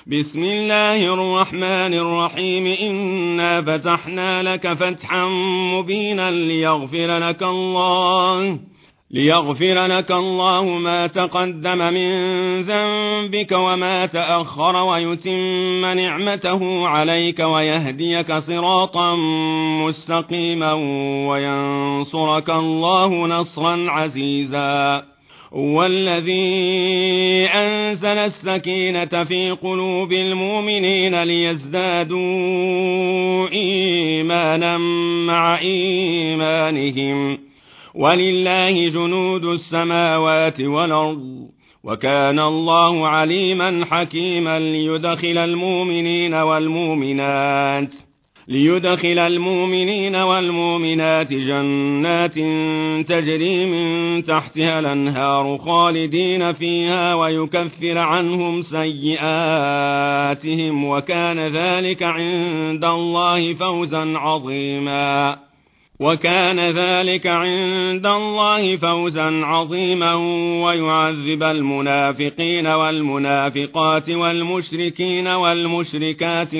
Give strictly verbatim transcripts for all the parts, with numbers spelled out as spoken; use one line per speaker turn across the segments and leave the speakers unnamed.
بسم الله الرحمن الرحيم إنا فتحنا لك فتحا مبينا ليغفر لك الله ليغفر لك الله ما تقدم من ذنبك وما تأخر ويتم نعمته عليك ويهديك صراطا مستقيما وينصرك الله نصرا عزيزا هو الذي أنزل السكينة في قلوب المؤمنين ليزدادوا إيمانا مع إيمانهم ولله جنود السماوات والأرض وكان الله عليما حكيما ليدخل المؤمنين والمؤمنات ليدخل المؤمنين والمؤمنات جنات تجري من تحتها الأنهار خالدين فيها ويكفر عنهم سيئاتهم وكان ذلك عند الله فوزا عظيما وكان ذلك عند الله فوزا عظيما ويعذب المنافقين والمنافقات والمشركين والمشركات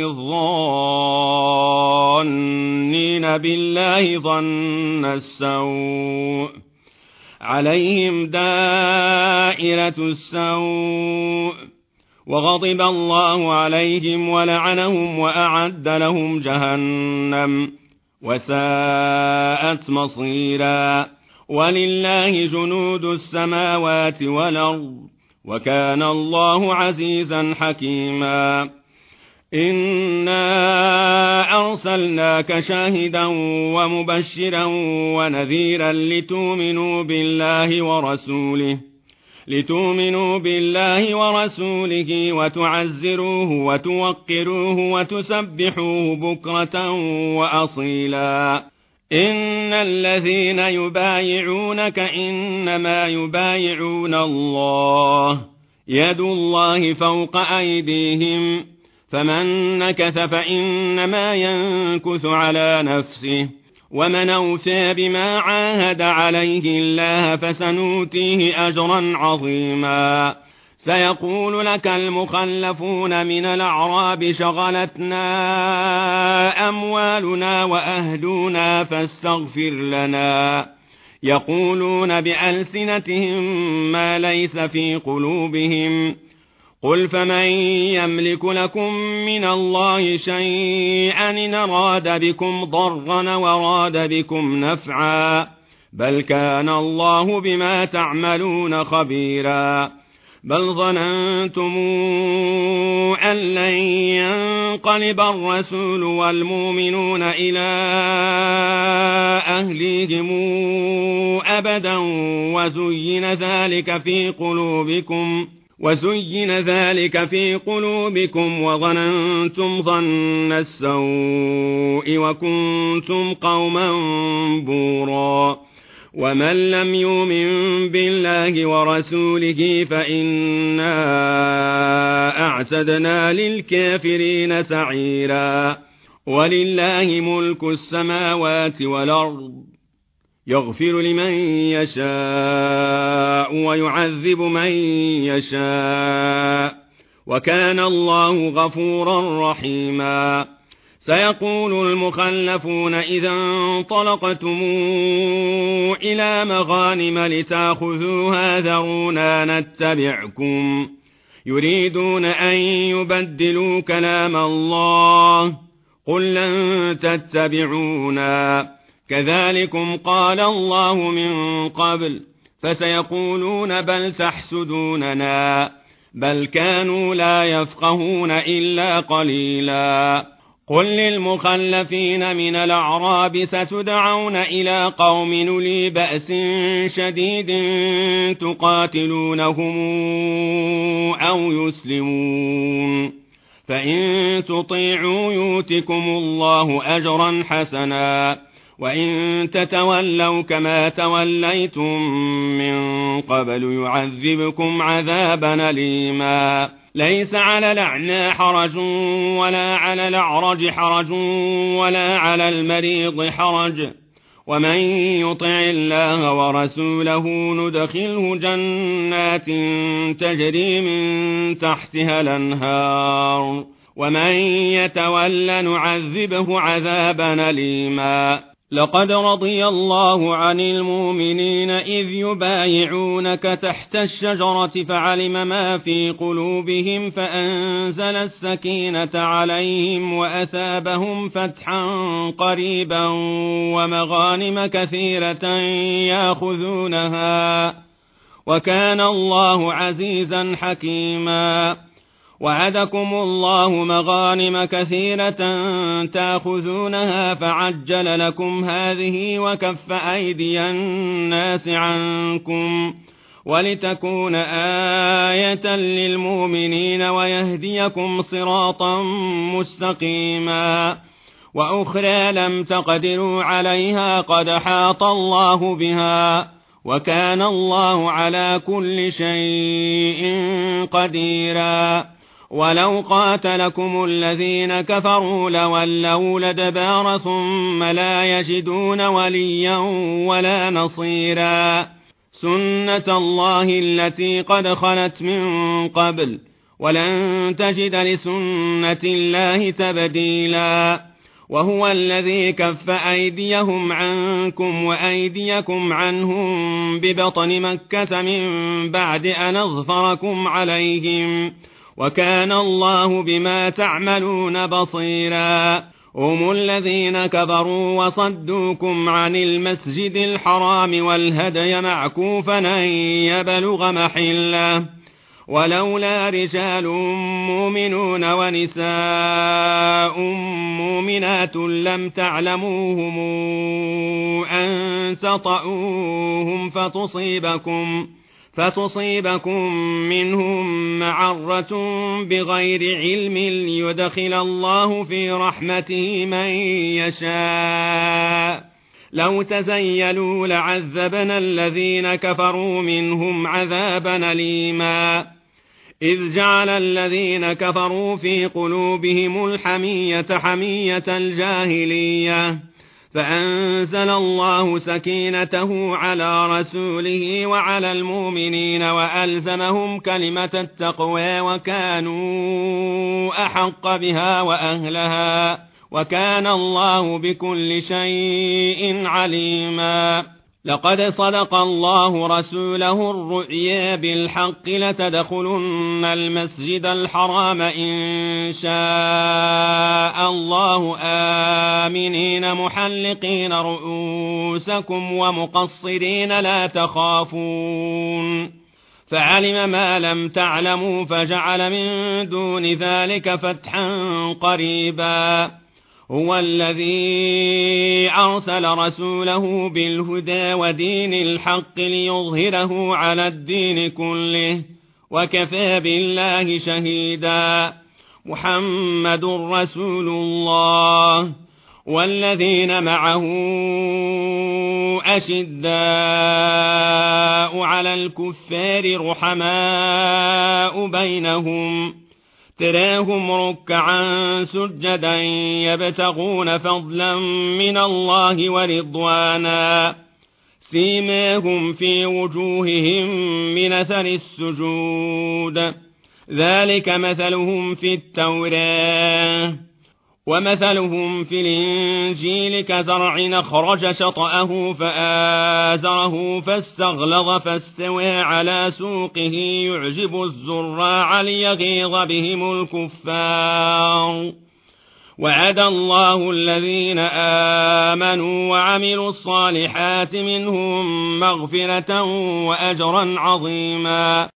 الظانين بالله ظن السوء عليهم دائرة السوء وغضب الله عليهم ولعنهم وأعد لهم جهنم وساءت مصيرا ولله جنود السماوات والأرض وكان الله عزيزا حكيما إنا أرسلناك شاهدا ومبشرا ونذيرا لتؤمنوا بالله ورسوله لتؤمنوا بالله ورسوله وتعزروه وتوقروه وتسبحوه بكرة وأصيلا إن الذين يبايعونك إنما يبايعون الله يد الله فوق أيديهم فمن نكث فإنما ينكث على نفسه ومن أوفى بما عاهد عليه الله فسنؤتيه أجرا عظيما سيقول لك المخلفون من الأعراب شغلتنا أموالنا وأهلنا فاستغفر لنا يقولون بألسنتهم ما ليس في قلوبهم قل فمن يملك لكم من الله شيئا إن أراد بكم ضرا وراد بكم نفعا بل كان الله بما تعملون خبيرا بل ظننتم أن لن ينقلب الرسول والمؤمنون إلى أهليهم أبدا وزين ذلك في قلوبكم وزين ذلك في قلوبكم وظننتم ظن السوء وكنتم قوما بورا ومن لم يؤمن بالله ورسوله فإنا أعتدنا للكافرين سعيرا ولله ملك السماوات والأرض يغفر لمن يشاء ويعذب من يشاء وكان الله غفورا رحيما سيقول المخلفون إذا انطلقتم إلى مغانم لتأخذوها ذرونا نتبعكم يريدون أن يبدلوا كلام الله قل لن تتبعونا كذلكم قال الله من قبل فسيقولون بل تحسدوننا بل كانوا لا يفقهون إلا قليلا قل للمخلفين من الأعراب ستدعون إلى قوم أولي بأس شديد تقاتلونهم أو يسلمون فإن تطيعوا يؤتكم الله أجرا حسنا وإن تتولوا كما توليتم من قبل يعذبكم عذابا أليما ليس على الأعمى حرج ولا على الأعرج حرج ولا على المريض حرج ومن يطع الله ورسوله ندخله جنات تجري من تحتها الأنهار ومن يتول نعذبه عذابا أليما. لقد رضي الله عن المؤمنين إذ يبايعونك تحت الشجرة فعلم ما في قلوبهم فأنزل السكينة عليهم وأثابهم فتحا قريبا ومغانم كثيرة يأخذونها وكان الله عزيزا حكيما. وعدكم الله مغانم كثيرة تأخذونها فعجل لكم هذه وكف أيدي الناس عنكم ولتكون آية للمؤمنين ويهديكم صراطا مستقيما. وأخرى لم تقدروا عليها قد حاط الله بها وكان الله على كل شيء قديرا. ولو قاتلكم الذين كفروا لولوا الأدبار ثم لا يجدون وليا ولا نصيرا. سنة الله التي قد خلت من قبل ولن تجد لسنة الله تبديلا. وهو الذي كف أيديهم عنكم وأيديكم عنهم ببطن مكة من بعد أن أظفركم عليهم وكان الله بما تعملون بصيرا. هم الذين كفروا وصدوكم عن المسجد الحرام والهدي معكوفا أن يبلغ محله ولولا رجال مؤمنون ونساء مؤمنات لم تعلموهم أن تطؤوهم فتصيبكم فتصيبكم منهم معرة بغير علم ليدخل الله في رحمته من يشاء. لو تزيلوا لعذبنا الذين كفروا منهم عذابا أليما. إذ جعل الذين كفروا في قلوبهم الحمية حمية الجاهلية فأنزل الله سكينته على رسوله وعلى المؤمنين وألزمهم كلمة التقوى وكانوا أحق بها وأهلها وكان الله بكل شيء عليما. لقد صدق الله رسوله الرؤيا بالحق لتدخلن المسجد الحرام إن شاء الله آمنين محلقين رؤوسكم ومقصرين لا تخافون فعلم ما لم تعلموا فجعل من دون ذلك فتحا قريبا. هو الذي أرسل رسوله بالهدى ودين الحق ليظهره على الدين كله وكفى بالله شهيدا. محمد رسول الله والذين معه أشداء على الكفار رحماء بينهم تراهم ركعا سجدا يبتغون فضلا من الله ورضوانا سيماهم في وجوههم من أثر السجود ذلك مثلهم في التوراة ومثلهم في الإنجيل كزرع أخرج شطأه فآزره فاستغلظ فاستوى على سوقه يعجب الزراع ليغيظ بهم الكفار. وعد الله الذين آمنوا وعملوا الصالحات منهم مغفرة وأجرا عظيما.